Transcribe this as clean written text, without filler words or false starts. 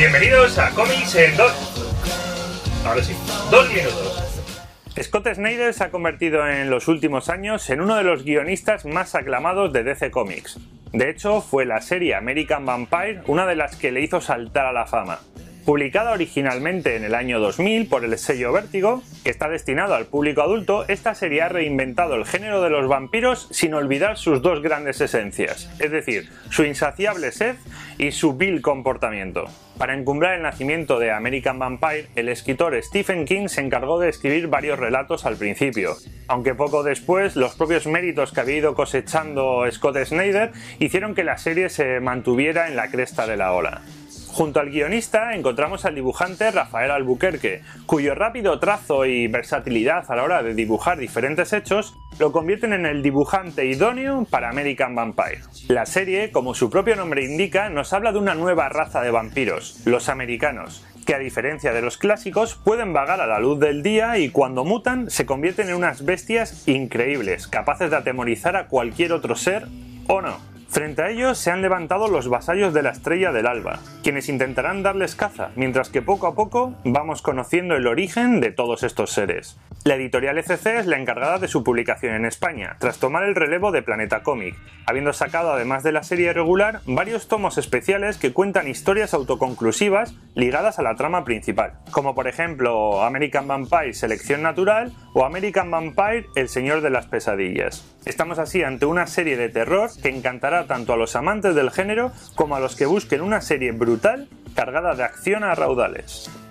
Bienvenidos a Cómics en Ahora sí, 2 minutos. Scott Snyder se ha convertido en los últimos años en uno de los guionistas más aclamados de DC Comics. De hecho, fue la serie American Vampire una de las que le hizo saltar a la fama. Publicada originalmente en el año 2000 por el sello Vértigo, que está destinado al público adulto, esta serie ha reinventado el género de los vampiros sin olvidar sus dos grandes esencias, es decir, su insaciable sed y su vil comportamiento. Para encumbrar el nacimiento de American Vampire, el escritor Stephen King se encargó de escribir varios relatos al principio, aunque poco después los propios méritos que había ido cosechando Scott Snyder hicieron que la serie se mantuviera en la cresta de la ola. Junto al guionista encontramos al dibujante Rafael Albuquerque, cuyo rápido trazo y versatilidad a la hora de dibujar diferentes hechos lo convierten en el dibujante idóneo para American Vampire. La serie, como su propio nombre indica, nos habla de una nueva raza de vampiros, los americanos, que a diferencia de los clásicos pueden vagar a la luz del día y cuando mutan se convierten en unas bestias increíbles, capaces de atemorizar a cualquier otro ser o no. Frente a ellos se han levantado los vasallos de la Estrella del Alba, quienes intentarán darles caza, mientras que poco a poco vamos conociendo el origen de todos estos seres. La editorial ECC es la encargada de su publicación en España, tras tomar el relevo de Planeta Cómic, habiendo sacado además de la serie regular varios tomos especiales que cuentan historias autoconclusivas ligadas a la trama principal, como por ejemplo American Vampire Selección Natural o American Vampire El Señor de las Pesadillas. Estamos así ante una serie de terror que encantará tanto a los amantes del género como a los que busquen una serie brutal cargada de acción a raudales.